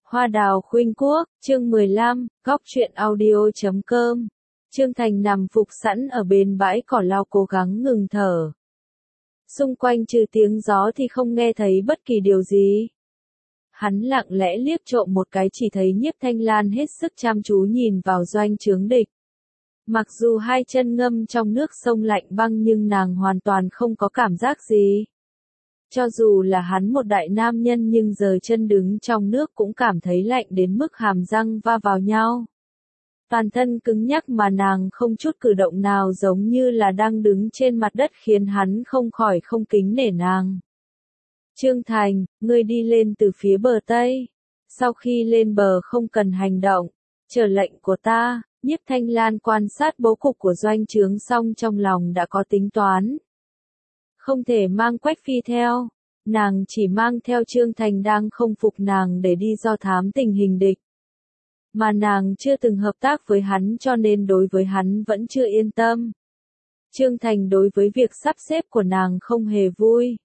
Hoa đào khuynh quốc, chương 15, góc truyện audio.com. Trương Thành nằm phục sẵn ở bên bãi cỏ lau cố gắng ngừng thở. Xung quanh trừ tiếng gió thì không nghe thấy bất kỳ điều gì. Hắn lặng lẽ liếc trộm một cái chỉ thấy Nhiếp Thanh Lan hết sức chăm chú nhìn vào doanh trướng địch. Mặc dù hai chân ngâm trong nước sông lạnh băng nhưng nàng hoàn toàn không có cảm giác gì. Cho dù là hắn một đại nam nhân nhưng giờ chân đứng trong nước cũng cảm thấy lạnh đến mức hàm răng va vào nhau. Toàn thân cứng nhắc mà nàng không chút cử động nào giống như là đang đứng trên mặt đất khiến hắn không khỏi không kính nể nàng. Trương Thành, ngươi đi lên từ phía bờ Tây. Sau khi lên bờ không cần hành động, chờ lệnh của ta. Nhiếp Thanh Lan quan sát bố cục của doanh trướng xong trong lòng đã có tính toán. Không thể mang Quách Phi theo, nàng chỉ mang theo Trương Thành đang không phục nàng để đi do thám tình hình địch. Mà nàng chưa từng hợp tác với hắn cho nên đối với hắn vẫn chưa yên tâm. Trương Thành đối với việc sắp xếp của nàng không hề vui.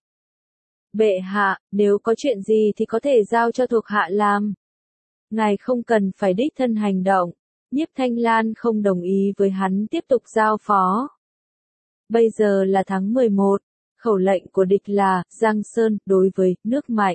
Bệ hạ, nếu có chuyện gì thì có thể giao cho thuộc hạ làm. Ngài không cần phải đích thân hành động. Nhiếp Thanh Lan không đồng ý với hắn tiếp tục giao phó. Bây giờ là tháng 11, khẩu lệnh của địch là Giang Sơn đối với nước mạnh.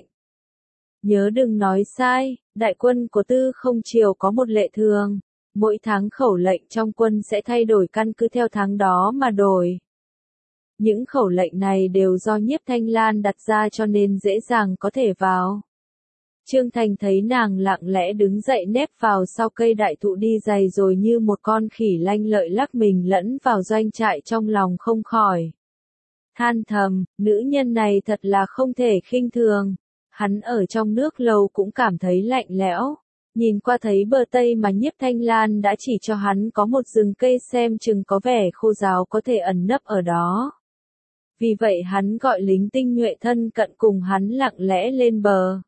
Nhớ đừng nói sai, đại quân của Tư Không Triều có một lệ thường, mỗi tháng khẩu lệnh trong quân sẽ thay đổi căn cứ theo tháng đó mà đổi. Những khẩu lệnh này đều do Nhiếp Thanh Lan đặt ra cho nên dễ dàng có thể vào. Trương Thành thấy nàng lặng lẽ đứng dậy nép vào sau cây đại thụ đi giày rồi như một con khỉ lanh lợi lắc mình lẫn vào doanh trại trong lòng không khỏi. Than thầm, nữ nhân này thật là không thể khinh thường. Hắn ở trong nước lâu cũng cảm thấy lạnh lẽo. Nhìn qua thấy bờ Tây mà Nhiếp Thanh Lan đã chỉ cho hắn có một rừng cây xem chừng có vẻ khô ráo có thể ẩn nấp ở đó. Vì vậy hắn gọi lính tinh nhuệ thân cận cùng hắn lặng lẽ lên bờ.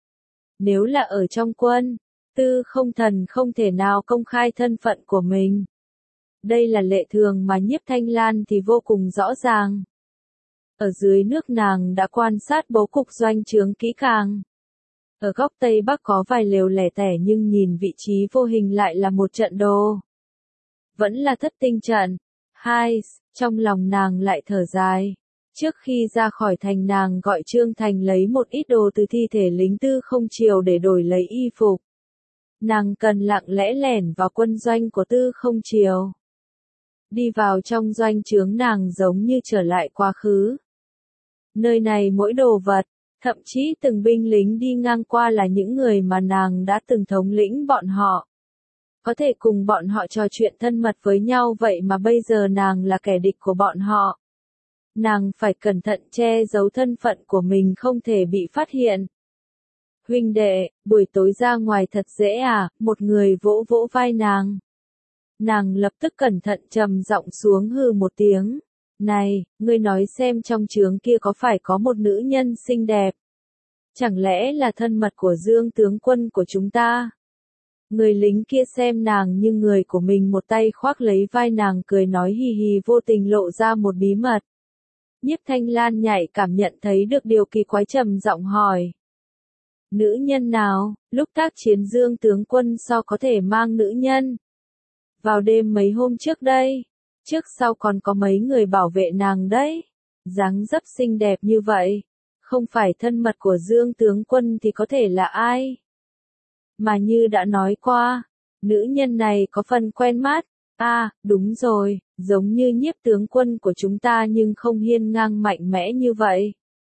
Nếu là ở trong quân, Tư Không Thần không thể nào công khai thân phận của mình. Đây là lệ thường mà Nhiếp Thanh Lan thì vô cùng rõ ràng. Ở dưới nước nàng đã quan sát bố cục doanh trướng kỹ càng. Ở góc Tây Bắc có vài lều lẻ tẻ nhưng nhìn vị trí vô hình lại là một trận đồ. Vẫn là thất tinh trận. Hai, trong lòng nàng lại thở dài. Trước khi ra khỏi thành nàng gọi Trương Thành lấy một ít đồ từ thi thể lính Tư Không Triều để đổi lấy y phục. Nàng cần lặng lẽ lẻn vào quân doanh của Tư Không Triều. Đi vào trong doanh trướng nàng giống như trở lại quá khứ. Nơi này mỗi đồ vật, thậm chí từng binh lính đi ngang qua là những người mà nàng đã từng thống lĩnh bọn họ. Có thể cùng bọn họ trò chuyện thân mật với nhau vậy mà bây giờ nàng là kẻ địch của bọn họ. Nàng phải cẩn thận che giấu thân phận của mình không thể bị phát hiện. Huynh đệ, buổi tối ra ngoài thật dễ à, một người vỗ vỗ vai nàng. Nàng lập tức cẩn thận trầm giọng xuống hừ một tiếng. Này, ngươi nói xem trong trướng kia có phải có một nữ nhân xinh đẹp? Chẳng lẽ là thân mật của Dương tướng quân của chúng ta? Người lính kia xem nàng như người của mình một tay khoác lấy vai nàng cười nói hì hì vô tình lộ ra một bí mật. Nhiếp Thanh Lan nhạy cảm nhận thấy được điều kỳ quái trầm giọng hỏi. Nữ nhân nào, lúc tác chiến Dương tướng quân sao có thể mang nữ nhân? Vào đêm mấy hôm trước đây, trước sau còn có mấy người bảo vệ nàng đấy. Dáng dấp xinh đẹp như vậy, không phải thân mật của Dương tướng quân thì có thể là ai? Mà như đã nói qua, nữ nhân này có phần quen mắt. À, đúng rồi, giống như Nhiếp tướng quân của chúng ta nhưng không hiên ngang mạnh mẽ như vậy.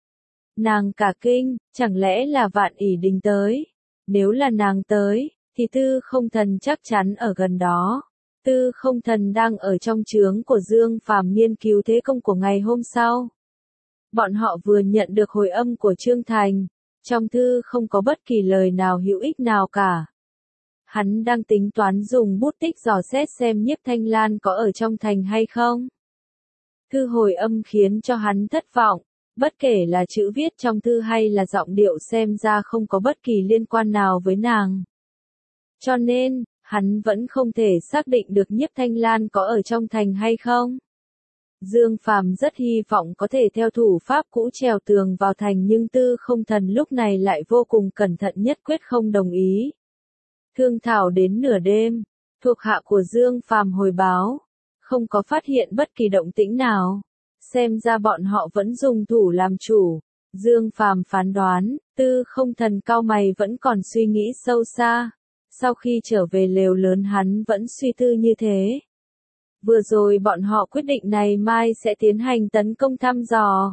Nàng cả kinh, chẳng lẽ là Vạn ỷ Đình tới? Nếu là nàng tới, thì Tư Không Thần chắc chắn ở gần đó. Tư Không Thần đang ở trong trướng của Dương Phàm nghiên cứu thế công của ngày hôm sau. Bọn họ vừa nhận được hồi âm của Trương Thành. Trong thư không có bất kỳ lời nào hữu ích nào cả. Hắn đang tính toán dùng bút tích dò xét xem Nhiếp Thanh Lan có ở trong thành hay không. Thư hồi âm khiến cho hắn thất vọng, bất kể là chữ viết trong thư hay là giọng điệu xem ra không có bất kỳ liên quan nào với nàng. Cho nên, hắn vẫn không thể xác định được Nhiếp Thanh Lan có ở trong thành hay không. Dương Phàm rất hy vọng có thể theo thủ pháp cũ trèo tường vào thành, nhưng Tư Không Thần lúc này lại vô cùng cẩn thận, nhất quyết không đồng ý. Thương thảo đến nửa đêm, thuộc hạ của Dương Phàm hồi báo, không có phát hiện bất kỳ động tĩnh nào. Xem ra bọn họ vẫn dùng thủ làm chủ. Dương Phàm phán đoán, Tư Không Thần cau mày, vẫn còn suy nghĩ sâu xa. Sau khi trở về lều lớn hắn vẫn suy tư như thế. Vừa rồi bọn họ quyết định ngày mai sẽ tiến hành tấn công thăm dò.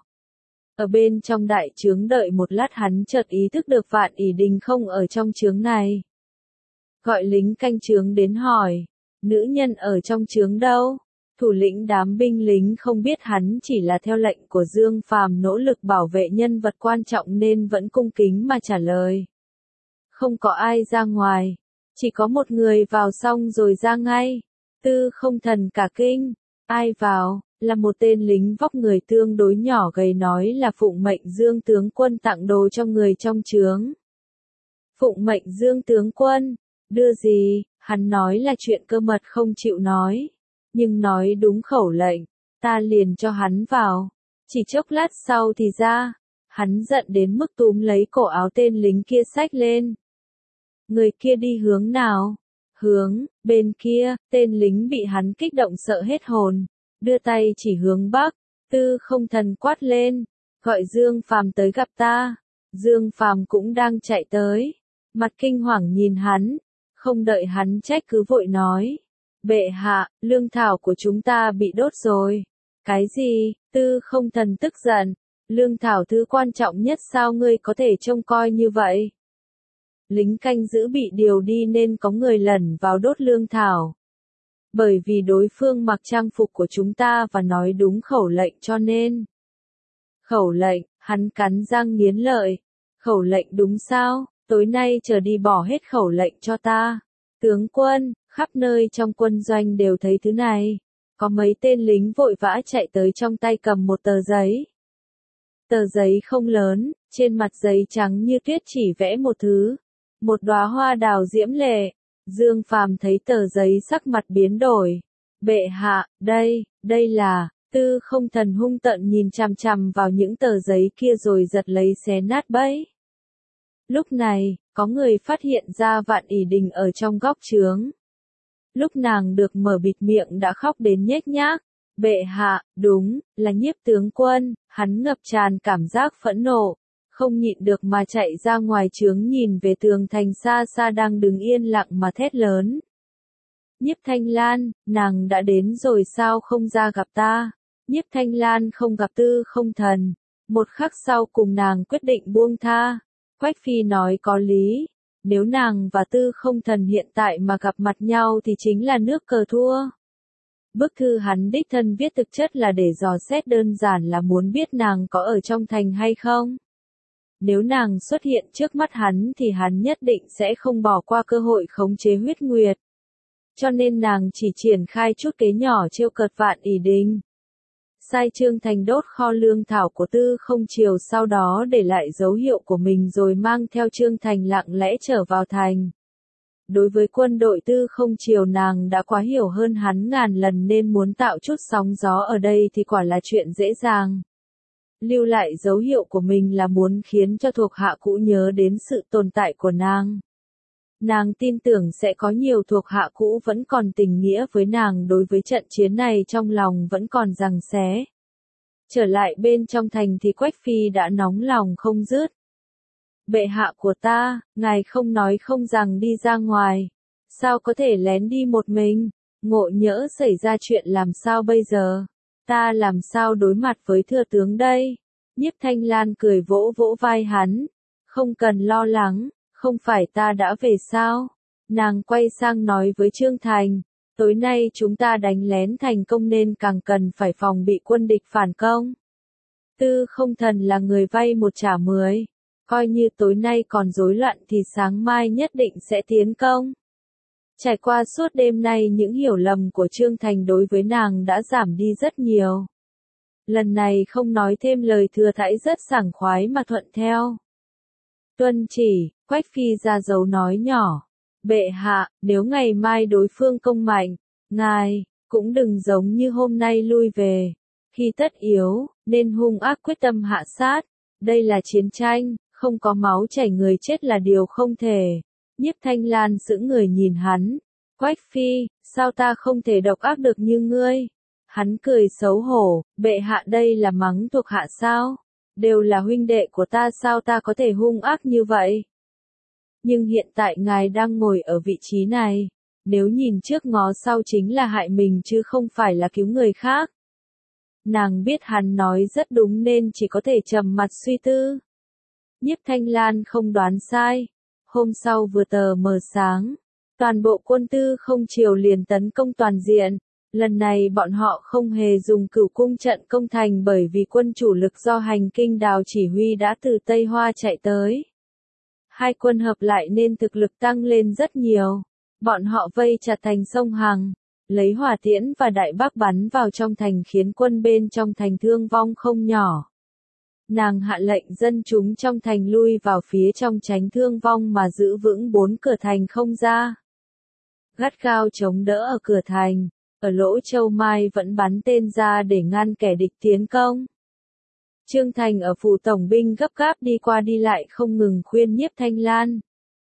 Ở bên trong đại trướng đợi một lát, hắn chợt ý thức được Vạn ỷ Đình không ở trong trướng này. Gọi lính canh trướng đến hỏi, nữ nhân ở trong trướng đâu? Thủ lĩnh đám binh lính không biết hắn chỉ là theo lệnh của Dương Phàm nỗ lực bảo vệ nhân vật quan trọng nên vẫn cung kính mà trả lời. Không có ai ra ngoài, chỉ có một người vào xong rồi ra ngay. Tư Không Thần cả kinh, ai vào? Là một tên lính vóc người tương đối nhỏ gầy, nói là phụng mệnh Dương tướng quân tặng đồ cho người trong trướng. Phụng mệnh Dương tướng quân, đưa gì? Hắn nói là chuyện cơ mật không chịu nói, nhưng nói đúng khẩu lệnh, ta liền cho hắn vào. Chỉ chốc lát sau thì ra, hắn giận đến mức túm lấy cổ áo tên lính kia xách lên. Người kia đi hướng nào? Hướng bên kia. Tên lính bị hắn kích động sợ hết hồn, đưa tay chỉ hướng bắc. Tư Không Thần quát lên, gọi Dương Phàm tới gặp ta. Dương Phàm cũng đang chạy tới, mặt kinh hoàng nhìn hắn, không đợi hắn trách cứ vội nói, bệ hạ, lương thảo của chúng ta bị đốt rồi. Cái gì? Tư Không Thần tức giận, lương thảo thứ quan trọng nhất sao ngươi có thể trông coi như vậy? Lính canh giữ bị điều đi nên có người lẩn vào đốt lương thảo. Bởi vì đối phương mặc trang phục của chúng ta và nói đúng khẩu lệnh cho nên. Khẩu lệnh, hắn cắn răng nghiến lợi. Khẩu lệnh đúng sao? Tối nay trở đi bỏ hết khẩu lệnh cho ta. Tướng quân, khắp nơi trong quân doanh đều thấy thứ này. Có mấy tên lính vội vã chạy tới, trong tay cầm một tờ giấy. Tờ giấy không lớn, trên mặt giấy trắng như tuyết chỉ vẽ một thứ. Một đóa hoa đào diễm lệ. Dương Phàm thấy tờ giấy sắc mặt biến đổi. Bệ hạ, đây là. Tư Không Thần hung tợn nhìn chằm chằm vào những tờ giấy kia rồi giật lấy xé nát bấy. Lúc này, có người phát hiện ra Vạn ỷ Đình ở trong góc trướng. Lúc nàng được mở bịt miệng đã khóc đến nhếch nhác. Bệ hạ, đúng, là Nhiếp tướng quân. Hắn ngập tràn cảm giác phẫn nộ, không nhịn được mà chạy ra ngoài trướng, nhìn về tường thành xa xa đang đứng yên lặng mà thét lớn. Nhiếp Thanh Lan, nàng đã đến rồi sao không ra gặp ta? Nhiếp Thanh Lan không gặp Tư Không Thần. Một khắc sau cùng nàng quyết định buông tha. Quách Phi nói có lý. Nếu nàng và Tư Không Thần hiện tại mà gặp mặt nhau thì chính là nước cờ thua. Bức thư hắn đích thân viết thực chất là để dò xét, đơn giản là muốn biết nàng có ở trong thành hay không. Nếu nàng xuất hiện trước mắt hắn thì hắn nhất định sẽ không bỏ qua cơ hội khống chế Huyết Nguyệt. Cho nên nàng chỉ triển khai chút kế nhỏ trêu cợt Vạn ỷ Đình. Sai Trương Thành đốt kho lương thảo của Tư Không Triều, sau đó để lại dấu hiệu của mình rồi mang theo Trương Thành lặng lẽ trở vào thành. Đối với quân đội Tư Không Triều nàng đã quá hiểu hơn hắn ngàn lần, nên muốn tạo chút sóng gió ở đây thì quả là chuyện dễ dàng. Lưu lại dấu hiệu của mình là muốn khiến cho thuộc hạ cũ nhớ đến sự tồn tại của nàng. Nàng tin tưởng sẽ có nhiều thuộc hạ cũ vẫn còn tình nghĩa với nàng, đối với trận chiến này trong lòng vẫn còn giằng xé. Trở lại bên trong thành thì Quách Phi đã nóng lòng không dứt. Bệ hạ của ta, ngài không nói không rằng đi ra ngoài. Sao có thể lén đi một mình? Ngộ nhỡ xảy ra chuyện làm sao bây giờ? Ta làm sao đối mặt với thừa tướng đây? Nhiếp Thanh Lan cười vỗ vỗ vai hắn. Không cần lo lắng, không phải ta đã về sao? Nàng quay sang nói với Trương Thành. Tối nay chúng ta đánh lén thành công nên càng cần phải phòng bị quân địch phản công. Tư Không Thần là người vay một trả 10. Coi như tối nay còn rối loạn thì sáng mai nhất định sẽ tiến công. Trải qua suốt đêm nay, những hiểu lầm của Trương Thành đối với nàng đã giảm đi rất nhiều. Lần này không nói thêm lời thừa thãi, rất sảng khoái mà thuận theo. Tuân chỉ, Quách Phi ra dấu nói nhỏ. Bệ hạ, nếu ngày mai đối phương công mạnh, ngài cũng đừng giống như hôm nay lui về. Khi tất yếu, nên hung ác quyết tâm hạ sát. Đây là chiến tranh, không có máu chảy người chết là điều không thể. Nhiếp Thanh Lan sững người nhìn hắn. Quách phi, sao ta không thể độc ác được như ngươi? Hắn cười xấu hổ, bệ hạ đây là mắng thuộc hạ sao? Đều là huynh đệ của ta, sao ta có thể hung ác như vậy? Nhưng hiện tại ngài đang ngồi ở vị trí này. Nếu nhìn trước ngó sau chính là hại mình chứ không phải là cứu người khác. Nàng biết hắn nói rất đúng nên chỉ có thể trầm mặt suy tư. Nhiếp Thanh Lan không đoán sai. Hôm sau vừa tờ mờ sáng, toàn bộ quân tư không triều liền tấn công toàn diện. Lần này bọn họ không hề dùng Cửu cung trận công thành bởi vì quân chủ lực do Hành Kinh Đào chỉ huy đã từ Tây Hoa chạy tới. Hai quân hợp lại nên thực lực tăng lên rất nhiều. Bọn họ vây chặt thành sông Hằng, lấy hỏa tiễn và đại bác bắn vào trong thành khiến quân bên trong thành thương vong không nhỏ. Nàng hạ lệnh dân chúng trong thành lui vào phía trong tránh thương vong mà giữ vững 4 cửa thành không ra. Gắt gao chống đỡ ở cửa thành, ở lỗ Châu Mai vẫn bắn tên ra để ngăn kẻ địch tiến công. Trương Thành ở phủ tổng binh gấp gáp đi qua đi lại không ngừng khuyên Nhiếp Thanh Lan.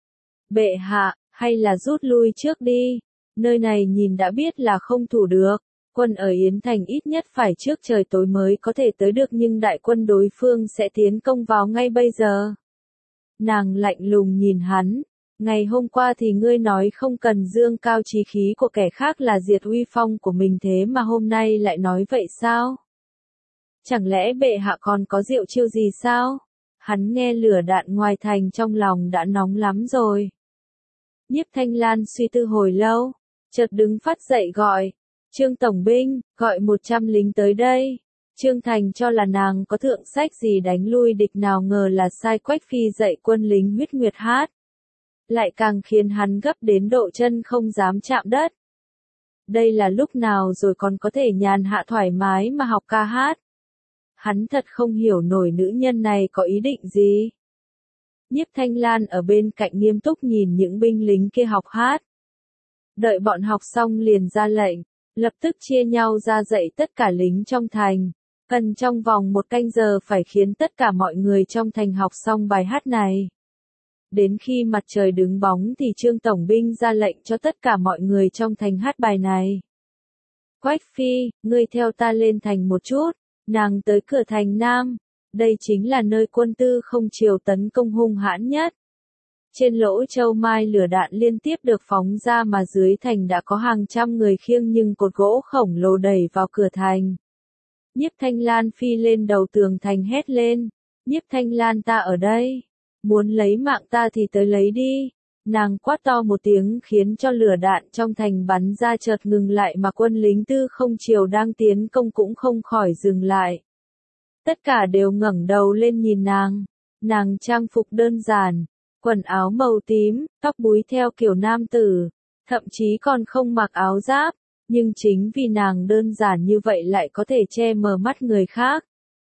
Bệ hạ, hay là rút lui trước đi, nơi này nhìn đã biết là không thủ được. Quân ở Yến Thành ít nhất phải trước trời tối mới có thể tới được nhưng đại quân đối phương sẽ tiến công vào ngay bây giờ. Nàng lạnh lùng nhìn hắn. Ngày hôm qua thì ngươi nói không cần dương cao chí khí của kẻ khác là diệt uy phong của mình, thế mà hôm nay lại nói vậy sao? Chẳng lẽ bệ hạ còn có diệu chiêu gì sao? Hắn nghe lửa đạn ngoài thành trong lòng đã nóng lắm rồi. Nhiếp Thanh Lan suy tư hồi lâu, chợt đứng phát dậy gọi. Trương Tổng binh, gọi 100 lính tới đây. Trương Thành cho là nàng có thượng sách gì đánh lui địch, nào ngờ là sai Quách phi dạy quân lính huyết nguyệt hát. Lại càng khiến hắn gấp đến độ chân không dám chạm đất. Đây là lúc nào rồi còn có thể nhàn hạ thoải mái mà học ca hát. Hắn thật không hiểu nổi nữ nhân này có ý định gì. Nhiếp Thanh Lan ở bên cạnh nghiêm túc nhìn những binh lính kia học hát. Đợi bọn học xong liền ra lệnh, lập tức chia nhau ra dạy tất cả lính trong thành. Cần trong vòng 1 canh giờ phải khiến tất cả mọi người trong thành học xong bài hát này. Đến khi mặt trời đứng bóng thì Trương Tổng binh ra lệnh cho tất cả mọi người trong thành hát bài này. Quách phi, ngươi theo ta lên thành một chút. Nàng tới cửa thành Nam. Đây chính là nơi quân tư không triều tấn công hung hãn nhất. Trên lỗ Châu Mai lửa đạn liên tiếp được phóng ra mà dưới thành đã có hàng trăm người khiêng nhưng cột gỗ khổng lồ đẩy vào cửa thành. Nhiếp Thanh Lan phi lên đầu tường thành hét lên. Nhiếp Thanh Lan, ta ở đây. Muốn lấy mạng ta thì tới lấy đi. Nàng quát to một tiếng khiến cho lửa đạn trong thành bắn ra chợt ngừng lại mà quân lính tư không triều đang tiến công cũng không khỏi dừng lại. Tất cả đều ngẩng đầu lên nhìn nàng. Nàng trang phục đơn giản, quần áo màu tím, tóc búi theo kiểu nam tử, thậm chí còn không mặc áo giáp, nhưng chính vì nàng đơn giản như vậy lại có thể che mờ mắt người khác.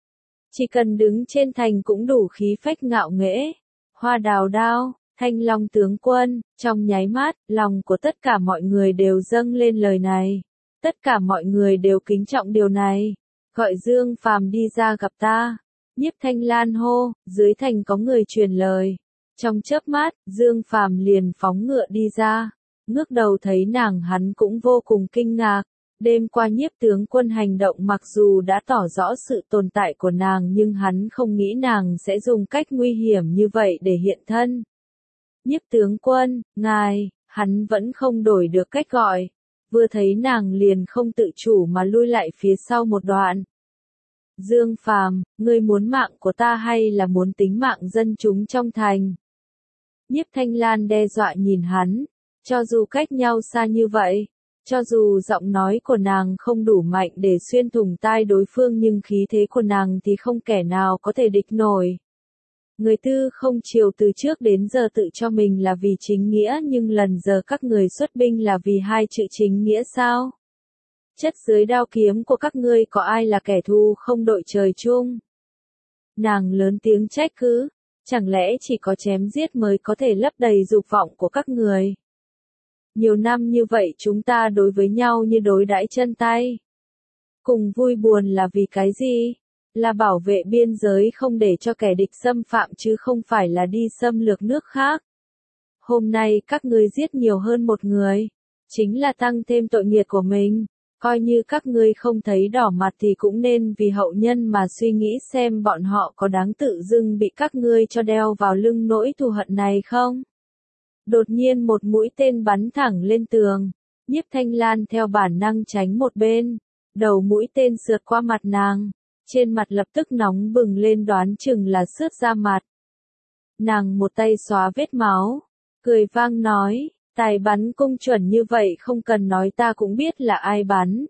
Chỉ cần đứng trên thành cũng đủ khí phách ngạo nghễ. Hoa đào đao, Thanh Long tướng quân, trong nháy mắt, lòng của tất cả mọi người đều dâng lên lời này. Tất cả mọi người đều kính trọng điều này. Gọi Dương Phàm đi ra gặp ta. Nhiếp Thanh Lan hô, dưới thành có người truyền lời. Trong chớp mắt, Dương Phàm liền phóng ngựa đi ra. Ngước đầu thấy nàng hắn cũng vô cùng kinh ngạc. Đêm qua Nhiếp tướng quân hành động mặc dù đã tỏ rõ sự tồn tại của nàng nhưng hắn không nghĩ nàng sẽ dùng cách nguy hiểm như vậy để hiện thân. Nhiếp tướng quân, ngài, hắn vẫn không đổi được cách gọi. Vừa thấy nàng liền không tự chủ mà lui lại phía sau một đoạn. Dương Phàm, ngươi muốn mạng của ta hay là muốn tính mạng dân chúng trong thành? Nhiếp Thanh Lan đe dọa nhìn hắn. Cho dù cách nhau xa như vậy, cho dù giọng nói của nàng không đủ mạnh để xuyên thủng tai đối phương nhưng khí thế của nàng thì không kẻ nào có thể địch nổi. Người tư không triều từ trước đến giờ tự cho mình là vì chính nghĩa nhưng lần giờ các người xuất binh là vì hai chữ chính nghĩa sao? Chất dưới đao kiếm của các ngươi có ai là kẻ thù không đội trời chung? Nàng lớn tiếng trách cứ, chẳng lẽ chỉ có chém giết mới có thể lấp đầy dục vọng của các người? Nhiều năm như vậy chúng ta đối với nhau như đối đãi chân tay. Cùng vui buồn là vì cái gì? Là bảo vệ biên giới không để cho kẻ địch xâm phạm chứ không phải là đi xâm lược nước khác. Hôm nay các ngươi giết nhiều hơn một người, chính là tăng thêm tội nghiệp của mình. Coi như các ngươi không thấy đỏ mặt thì cũng nên vì hậu nhân mà suy nghĩ xem bọn họ có đáng tự dưng bị các ngươi cho đeo vào lưng nỗi thù hận này không? Đột nhiên một mũi tên bắn thẳng lên tường. Nhiếp Thanh Lan theo bản năng tránh một bên. Đầu mũi tên sượt qua mặt nàng. Trên mặt lập tức nóng bừng lên, đoán chừng là sướt ra mặt. Nàng một tay xóa vết máu. Cười vang nói, tài bắn cung chuẩn như vậy không cần nói ta cũng biết là ai bắn.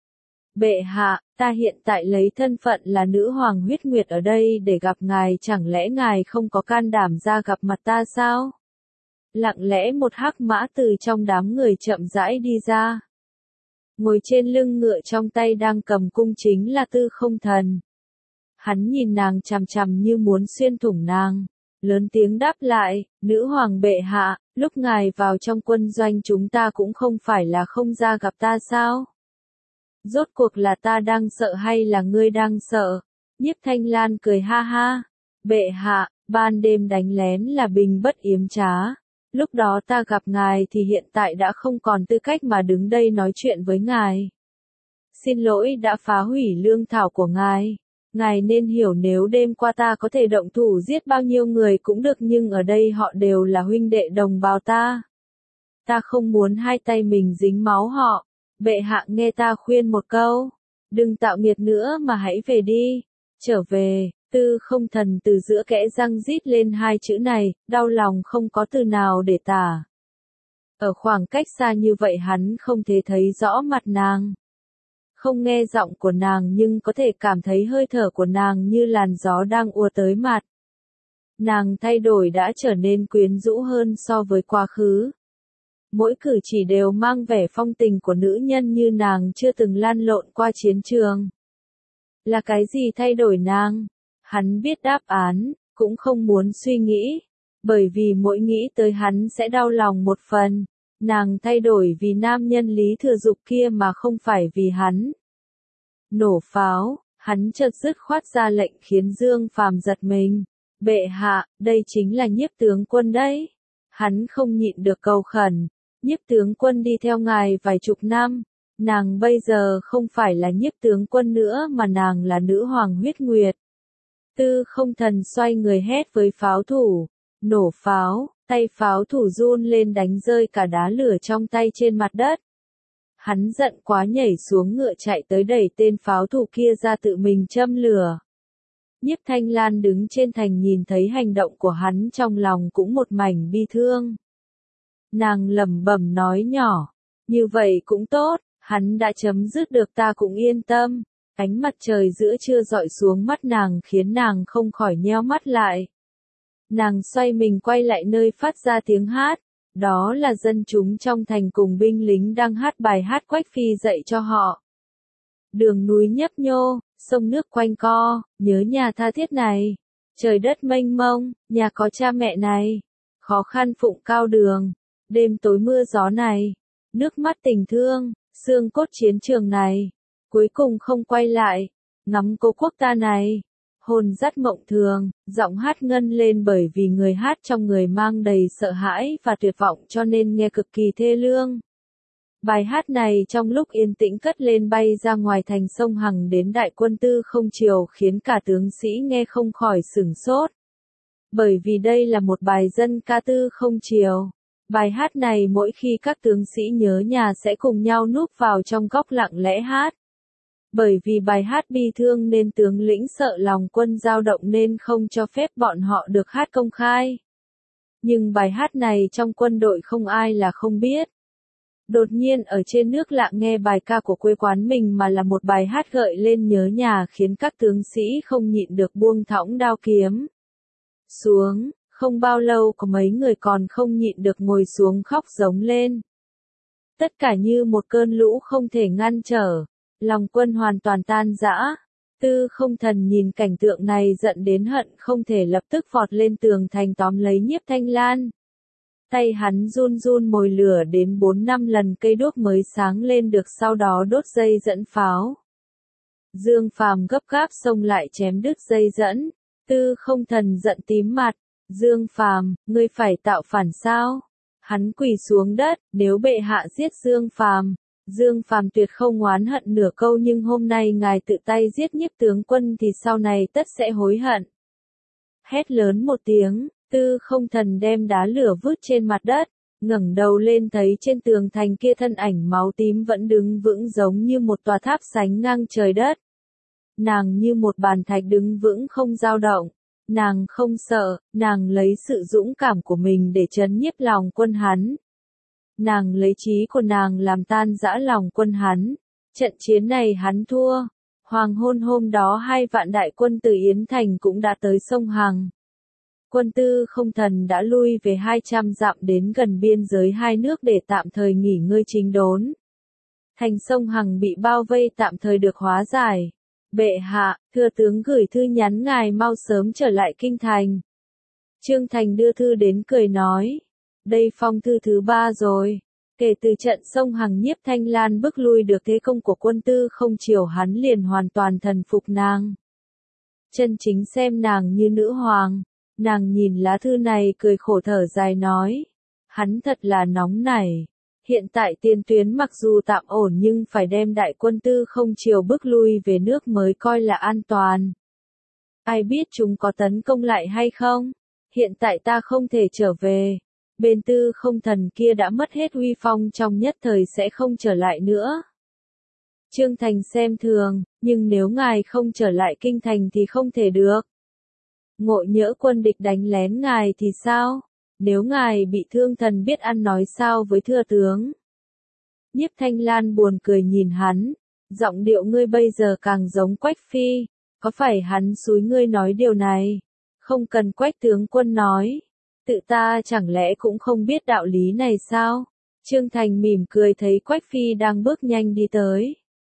Bệ hạ, ta hiện tại lấy thân phận là nữ hoàng huyết nguyệt ở đây để gặp ngài, chẳng lẽ ngài không có can đảm ra gặp mặt ta sao? Lặng lẽ một hắc mã từ trong đám người chậm rãi đi ra. Ngồi trên lưng ngựa trong tay đang cầm cung chính là Tư Không Thần. Hắn nhìn nàng chằm chằm như muốn xuyên thủng nàng. Lớn tiếng đáp lại, nữ hoàng bệ hạ, lúc ngài vào trong quân doanh chúng ta cũng không phải là không ra gặp ta sao? Rốt cuộc là ta đang sợ hay là ngươi đang sợ? Nhiếp Thanh Lan cười ha ha. Bệ hạ, ban đêm đánh lén là bình bất yếm trá. Lúc đó ta gặp ngài thì hiện tại đã không còn tư cách mà đứng đây nói chuyện với ngài. Xin lỗi đã phá hủy lương thảo của ngài. Ngài nên hiểu nếu đêm qua ta có thể động thủ giết bao nhiêu người cũng được, nhưng ở đây họ đều là huynh đệ đồng bào ta. Ta không muốn hai tay mình dính máu họ. Bệ hạ nghe ta khuyên một câu. Đừng tạo nghiệt nữa mà hãy về đi. Trở về. Tư Không Thần từ giữa kẽ răng rít lên hai chữ này, đau lòng không có từ nào để tả. Ở khoảng cách xa như vậy hắn không thể thấy rõ mặt nàng. Không nghe giọng của nàng nhưng có thể cảm thấy hơi thở của nàng như làn gió đang ùa tới mặt. Nàng thay đổi đã trở nên quyến rũ hơn so với quá khứ. Mỗi cử chỉ đều mang vẻ phong tình của nữ nhân như nàng chưa từng lăn lộn qua chiến trường. Là cái gì thay đổi nàng? Hắn biết đáp án, cũng không muốn suy nghĩ. Bởi vì mỗi nghĩ tới hắn sẽ đau lòng một phần. Nàng thay đổi vì nam nhân Lý Thừa Dục kia mà không phải vì hắn. Nổ pháo, hắn chợt dứt khoát ra lệnh khiến Dương Phàm giật mình. Bệ hạ, đây chính là Nhiếp tướng quân đấy. Hắn không nhịn được cầu khẩn. Nhiếp tướng quân đi theo ngài vài chục năm. Nàng bây giờ không phải là Nhiếp tướng quân nữa mà nàng là nữ hoàng huyết nguyệt. Tư Không Thần xoay người hét với pháo thủ. Nổ pháo, tay pháo thủ run lên đánh rơi cả đá lửa trong tay trên mặt đất. Hắn giận quá nhảy xuống ngựa chạy tới đẩy tên pháo thủ kia ra tự mình châm lửa. Nhiếp Thanh Lan đứng trên thành nhìn thấy hành động của hắn trong lòng cũng một mảnh bi thương. Nàng lẩm bẩm nói nhỏ, như vậy cũng tốt, hắn đã chấm dứt được ta cũng yên tâm. Ánh mặt trời giữa trưa dọi xuống mắt nàng khiến nàng không khỏi nheo mắt lại. Nàng xoay mình quay lại nơi phát ra tiếng hát. Đó là dân chúng trong thành cùng binh lính đang hát bài hát Quách Phi dạy cho họ. Đường núi nhấp nhô, sông nước quanh co, nhớ nhà tha thiết này. Trời đất mênh mông, nhà có cha mẹ này. Khó khăn phụng cao đường, đêm tối mưa gió này. Nước mắt tình thương, xương cốt chiến trường này. Cuối cùng không quay lại, ngắm cố quốc ta này. Hồn dắt mộng thường, giọng hát ngân lên bởi vì người hát trong người mang đầy sợ hãi và tuyệt vọng cho nên nghe cực kỳ thê lương. Bài hát này trong lúc yên tĩnh cất lên bay ra ngoài thành sông Hằng đến đại quân Tư Không Triều khiến cả tướng sĩ nghe không khỏi sửng sốt. Bởi vì đây là một bài dân ca Tư Không Triều. Bài hát này mỗi khi các tướng sĩ nhớ nhà sẽ cùng nhau núp vào trong góc lặng lẽ hát. Bởi vì bài hát bi thương nên tướng lĩnh sợ lòng quân dao động nên không cho phép bọn họ được hát công khai. Nhưng bài hát này trong quân đội không ai là không biết. Đột nhiên ở trên nước lạng nghe bài ca của quê quán mình mà là một bài hát gợi lên nhớ nhà khiến các tướng sĩ không nhịn được buông thõng đao kiếm xuống, không bao lâu có mấy người còn không nhịn được ngồi xuống khóc giống lên. Tất cả như một cơn lũ không thể ngăn trở. Lòng quân hoàn toàn tan rã. Tư Không Thần nhìn cảnh tượng này giận đến hận không thể lập tức vọt lên tường thành tóm lấy Nhiếp Thanh Lan. Tay hắn run run mồi lửa đến 4-5 lần cây đuốc mới sáng lên được, sau đó đốt dây dẫn pháo. Dương Phàm gấp gáp xông lại chém đứt dây dẫn. Tư Không Thần giận tím mặt. Dương Phàm, ngươi phải tạo phản sao? Hắn quỳ xuống đất, nếu bệ hạ giết Dương Phàm, Dương Phàm tuyệt không oán hận nửa câu, nhưng hôm nay ngài tự tay giết Nhiếp tướng quân thì sau này tất sẽ hối hận. Hét lớn một tiếng, Tư Không Thần đem đá lửa vứt trên mặt đất, ngẩng đầu lên thấy trên tường thành kia thân ảnh máu tím vẫn đứng vững giống như một tòa tháp sánh ngang trời đất. Nàng như một bàn thạch đứng vững không dao động. Nàng không sợ, nàng lấy sự dũng cảm của mình để trấn nhiếp lòng quân hắn. Nàng lấy trí của nàng làm tan rã lòng quân hắn. Trận chiến này hắn thua. Hoàng hôn hôm đó 2 vạn đại quân từ Yến Thành cũng đã tới sông Hằng. Quân Tư Không Thần đã lui về 200 dặm đến gần biên giới hai nước để tạm thời nghỉ ngơi chính đốn. Thành sông Hằng bị bao vây tạm thời được hóa giải. Bệ hạ, thưa tướng gửi thư nhắn ngài mau sớm trở lại kinh thành. Trương Thành đưa thư đến cười nói. Đây phong thư thứ 3 rồi. Kể từ trận sông Hằng Nhiếp Thanh Lan bước lui được thế công của quân Tư Không Triều, hắn liền hoàn toàn thần phục nàng. Chân chính xem nàng như nữ hoàng. Nàng nhìn lá thư này cười khổ thở dài nói. Hắn thật là nóng nảy. Hiện tại tiền tuyến mặc dù tạm ổn nhưng phải đem đại quân Tư Không Triều bước lui về nước mới coi là an toàn. Ai biết chúng có tấn công lại hay không? Hiện tại ta không thể trở về. Bên Tư Không Thần kia đã mất hết uy phong, trong nhất thời sẽ không trở lại nữa. Trương Thành xem thường, nhưng nếu ngài không trở lại kinh thành thì không thể được. Ngộ nhỡ quân địch đánh lén ngài thì sao? Nếu ngài bị thương thần biết ăn nói sao với thưa tướng? Nhiếp Thanh Lan buồn cười nhìn hắn. Giọng điệu ngươi bây giờ càng giống Quách Phi. Có phải hắn xúi ngươi nói điều này? Không cần Quách tướng quân nói. Tự ta chẳng lẽ cũng không biết đạo lý này sao? Trương Thành mỉm cười thấy Quách Phi đang bước nhanh đi tới.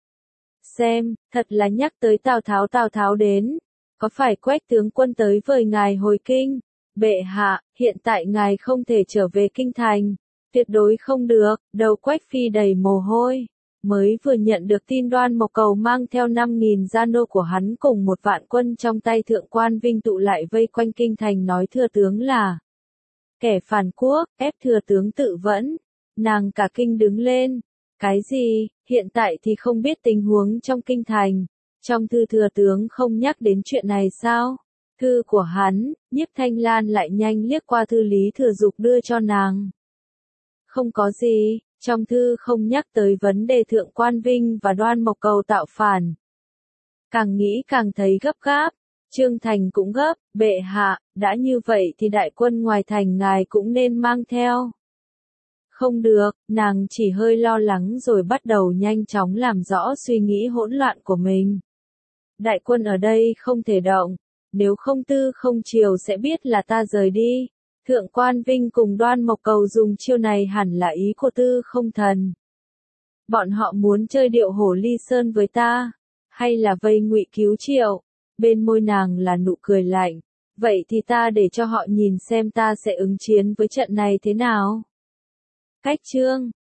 Xem, thật là nhắc tới Tào Tháo đến. Có phải Quách tướng quân tới với ngài hồi kinh? Bệ hạ, hiện tại ngài không thể trở về kinh thành. Tuyệt đối không được. Đầu Quách Phi đầy mồ hôi. Mới vừa nhận được tin Đoan Mộc Cầu mang theo 5.000 gia nô của hắn cùng 1 vạn quân trong tay Thượng Quan Vinh tụ lại vây quanh kinh thành, nói thưa tướng là kẻ phản quốc, ép thừa tướng tự vẫn. Nàng cả kinh đứng lên. Cái gì? Hiện tại thì không biết tình huống trong kinh thành. Trong thư thừa tướng không nhắc đến chuyện này sao? Thư của hắn, Nhiếp Thanh Lan lại nhanh liếc qua thư Lý Thừa Dục đưa cho nàng. Không có gì, trong thư không nhắc tới vấn đề Thượng Quan Vinh và Đoan Mộc Cầu tạo phản. Càng nghĩ càng thấy gấp gáp. Trương Thành cũng gấp. Bệ hạ, đã như vậy thì đại quân ngoài thành ngài cũng nên mang theo. Không được, nàng chỉ hơi lo lắng rồi bắt đầu nhanh chóng làm rõ suy nghĩ hỗn loạn của mình. Đại quân ở đây không thể động. Nếu không Tư Không Triều sẽ biết là ta rời đi. Thượng Quan Vinh cùng Đoan Mộc Cầu dùng chiêu này hẳn là ý của Tư Không Thần. Bọn họ muốn chơi điệu hổ ly sơn với ta, hay là vây Ngụy Cứu Triệu? Bên môi nàng là nụ cười lạnh. Vậy thì ta để cho họ nhìn xem ta sẽ ứng chiến với trận này thế nào. Cách chương